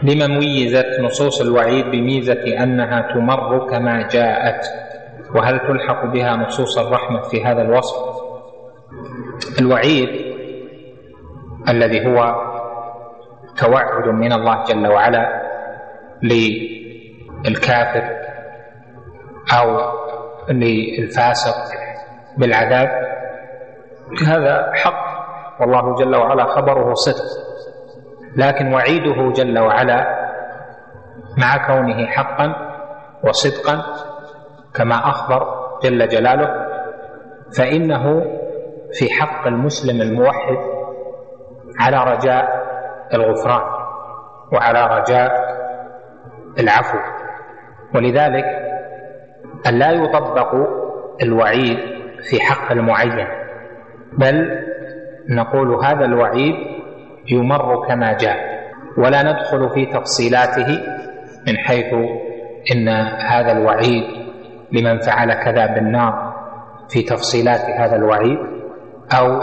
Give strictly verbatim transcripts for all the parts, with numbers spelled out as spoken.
لما ميزت نصوص الوعيد بميزة أنها تمر كما جاءت، وهل تلحق بها نصوص الرحمة في هذا الوصف؟ الوعيد الذي هو توعد من الله جل وعلا للكافر أو للفاسق بالعذاب هذا حق، والله جل وعلا خبره صدق، لكن وعيده جل وعلا مع كونه حقا وصدقا كما أخبر جل جلاله فإنه في حق المسلم الموحد على رجاء الغفران وعلى رجاء العفو، ولذلك أن لا يطبق الوعيد في حق المعين، بل نقول هذا الوعيد يمر كما جاء، ولا ندخل في تفصيلاته من حيث إن هذا الوعيد لمن فعل كذا بالنار في تفصيلات هذا الوعيد، أو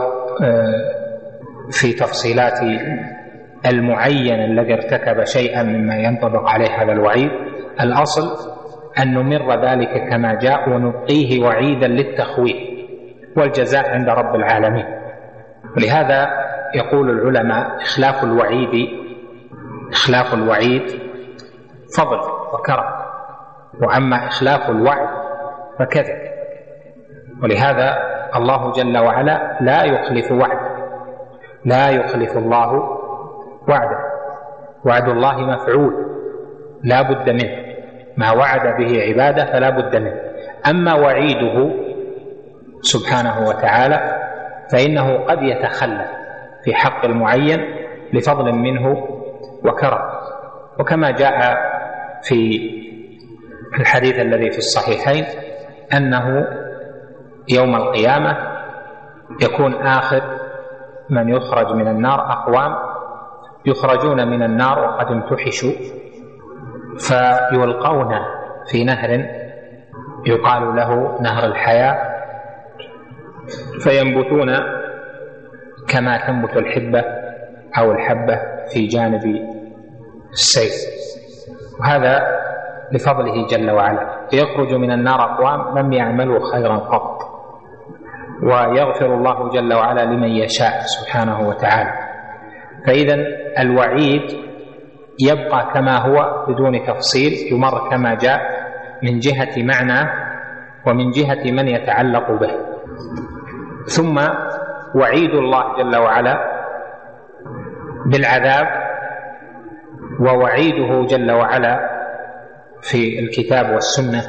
في تفصيلات المعين الذي ارتكب شيئا مما ينطبق عليه هذا الوعيد. الأصل أن نمر ذلك كما جاء ونبقيه وعيدا للتخويف والجزاء عند رب العالمين. ولهذا يقول العلماء إخلاف الوعيد إخلاف الوعيد فضل وكرم، وأما إخلاف الوعد فكذب، ولهذا الله جل وعلا لا يخلف وعده، لا يخلف الله وعده، وعد الله مفعول لا بد منه، ما وعد به عباده فلا بد منه. أما وعيده سبحانه وتعالى فإنه قد يتخلف في حق المعين لفضل منه وكرم، وكما جاء في الحديث الذي في الصحيحين أنه يوم القيامة يكون آخر من يخرج من النار أقوام يخرجون من النار وقد امتحشوا فيلقون في نهر يقال له نهر الحياة، فينبتون كما تنبت الحبة أو الحبة في جانب السيف، وهذا لفضله جل وعلا. يخرج من النار أقوام لم يعملوا خيرا قط، ويغفر الله جل وعلا لمن يشاء سبحانه وتعالى. فإذا الوعيد يبقى كما هو بدون تفصيل، يمر كما جاء من جهة معنى ومن جهة من يتعلق به. ثم وعيد الله جل وعلا بالعذاب ووعيده جل وعلا في الكتاب والسنة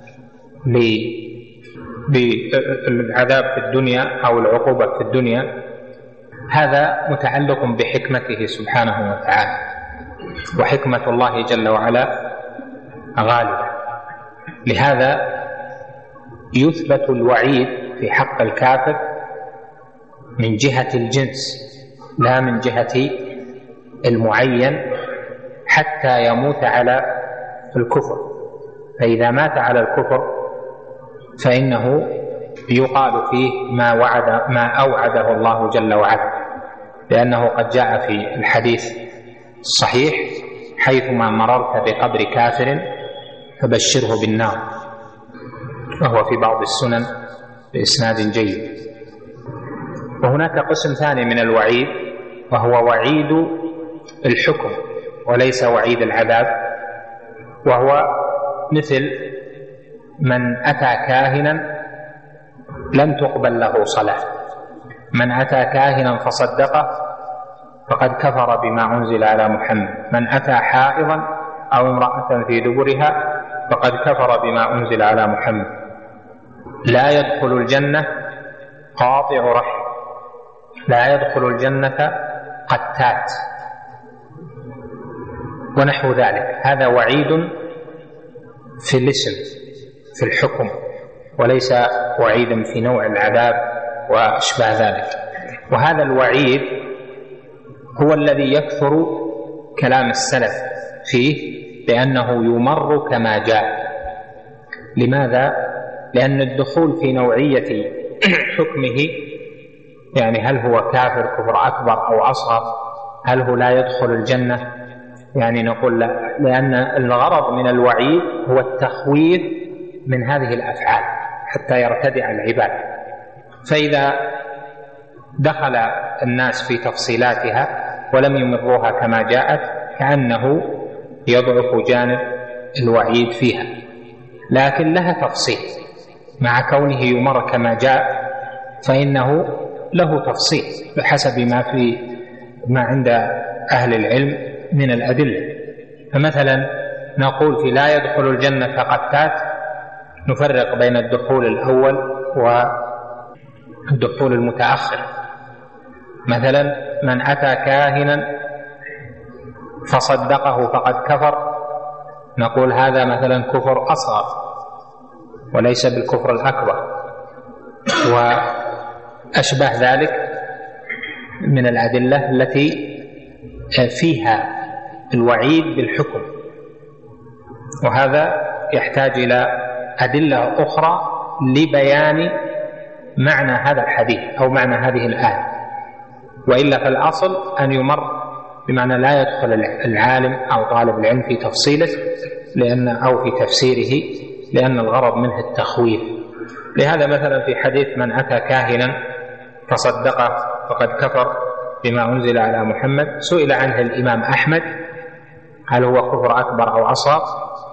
بالعذاب في الدنيا أو العقوبة في الدنيا هذا متعلق بحكمته سبحانه وتعالى، وحكمة الله جل وعلا غالبة. لهذا يثبت الوعيد في حق الكافر من جهة الجنس لا من جهة المعين حتى يموت على الكفر، فإذا مات على الكفر فإنه يقال فيه ما وعد ما أوعده الله جل وعلا، لأنه قد جاء في الحديث الصحيح حيثما مررت بقبر كافر فبشره بالنار، وهو في بعض السنن بإسناد جيد. وهناك قسم ثاني من الوعيد وهو وعيد الحكم وليس وعيد العذاب، وهو مثل من أتى كاهنا لم تقبل له صلاة، من أتى كاهنا فصدقه فقد كفر بما أنزل على محمد، من أتى حائضا أو امرأة في دبرها فقد كفر بما أنزل على محمد، لا يدخل الجنة قاطع رحم، لا يدخل الجنة قتات، ونحو ذلك. هذا وعيد في الاسم في الحكم، وليس وعيدا في نوع العذاب وأشباه ذلك. وهذا الوعيد هو الذي يكثر كلام السلف فيه بأنه يمر كما جاء. لماذا؟ لأن الدخول في نوعية حكمه، يعني هل هو كافر كفر أكبر أو أصغر، هل هو لا يدخل الجنة يعني نقول لا، لأن الغرض من الوعيد هو التخويف من هذه الأفعال حتى يرتدع العباد. فإذا دخل الناس في تفصيلاتها ولم يمروها كما جاءت كأنه يضعف جانب الوعيد فيها، لكن لها تفصيل مع كونه يمر كما جاء، فإنه له تفصيل بحسب ما في ما عند أهل العلم من الأدلة. فمثلا نقول في لا يدخل الجنة قتات، نفرق بين الدخول الأول والدخول المتأخر. مثلا من أتى كاهنا فصدقه فقد كفر، نقول هذا مثلا كفر أصغر وليس بالكفر الأكبر، وأشبه ذلك من الأدلة التي فيها الوعيد بالحكم. وهذا يحتاج إلى أدلة أخرى لبيان معنى هذا الحديث أو معنى هذه الآية، وإلا فالأصل أن يمر بمعنى لا يدخل العالم أو طالب العلم في تفصيله لأن أو في تفسيره، لأن الغرض منه التخويف. لهذا مثلا في حديث من أتى كاهنا فصدقه فقد كفر بما أنزل على محمد، سئل عنه الإمام أحمد هل هو كفر أكبر أو أصغر،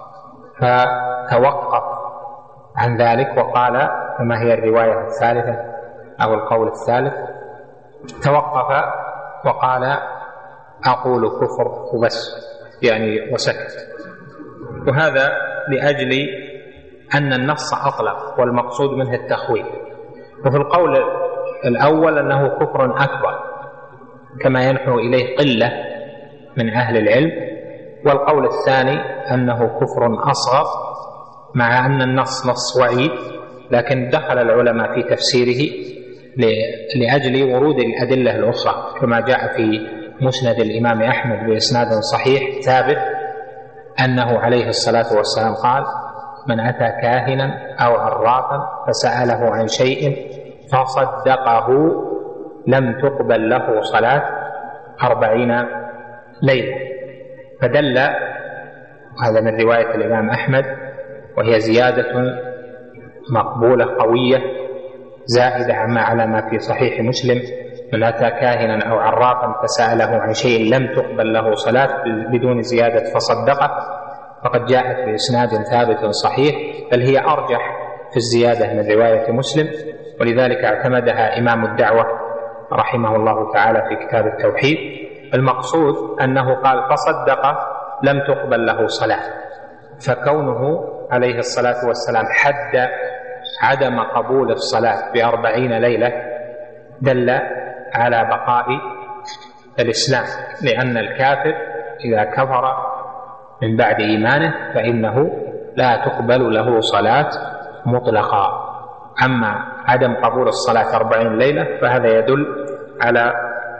فتوقف عن ذلك وقال فما هي الرواية الثالثة أو القول الثالث، توقف وقال أقول كفر وبس، يعني وسكت. وهذا لأجل أن النص أطلق والمقصود منه التخويف. وفي القول الأول أنه كفر أكبر كما ينحو إليه قلة من أهل العلم، والقول الثاني أنه كفر أصغر مع أن النص نص وعيد، لكن دخل العلماء في تفسيره لأجل ورود الأدلة الأخرى كما جاء في مسند الإمام أحمد بإسناد صحيح ثابت أنه عليه الصلاة والسلام قال من أتى كاهنا أو عرافا فسأله عن شيء فصدقه لم تقبل له صلاة أربعين ليلة. فدل هذا من رواية الإمام أحمد، وهي زيادة مقبولة قوية زائدة عما على ما في صحيح مسلم من أتى كاهنا أو عرافا فسأله عن شيء لم تقبل له صلاة بدون زيادة فصدقه، فقد جاءت بإسناد ثابت صحيح، بل هي أرجح في الزيادة من رواية مسلم، ولذلك اعتمدها إمام الدعوة رحمه الله تعالى في كتاب التوحيد. المقصود أنه قال فصدق لم تقبل له صلاة، فكونه عليه الصلاة والسلام حد عدم قبول الصلاة بأربعين ليلة دل على بقاء الإسلام، لأن الكافر إذا كفر من بعد إيمانه فإنه لا تقبل له صلاة مطلقا. أما عدم قبول الصلاة أربعين ليلة فهذا يدل على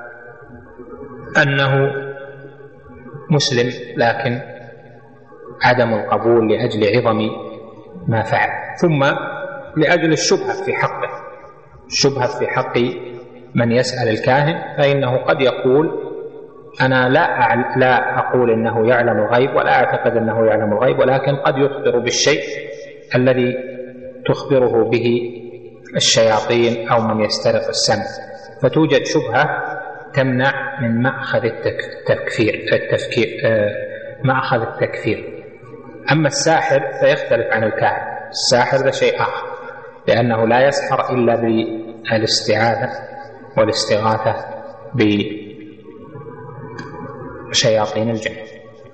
أنه مسلم، لكن عدم القبول لأجل عظم ما فعل. ثم لأجل الشبهة في حقه، الشبهة في حق من يسأل الكاهن، فإنه قد يقول أنا لا لا أقول أنه يعلم الغيب ولا أعتقد أنه يعلم الغيب، ولكن قد يخبر بالشيء الذي تخبره به الشياطين أو من يسترق السمع، فتوجد شبهة تمنع من مأخذ التكفير التفكير مأخذ التكفير. أما الساحر فيختلف عن الكاهن، الساحر ده شيء آخر، لأنه لا يسحر إلا بالاستعاذة والاستغاثة بشياطين الجن.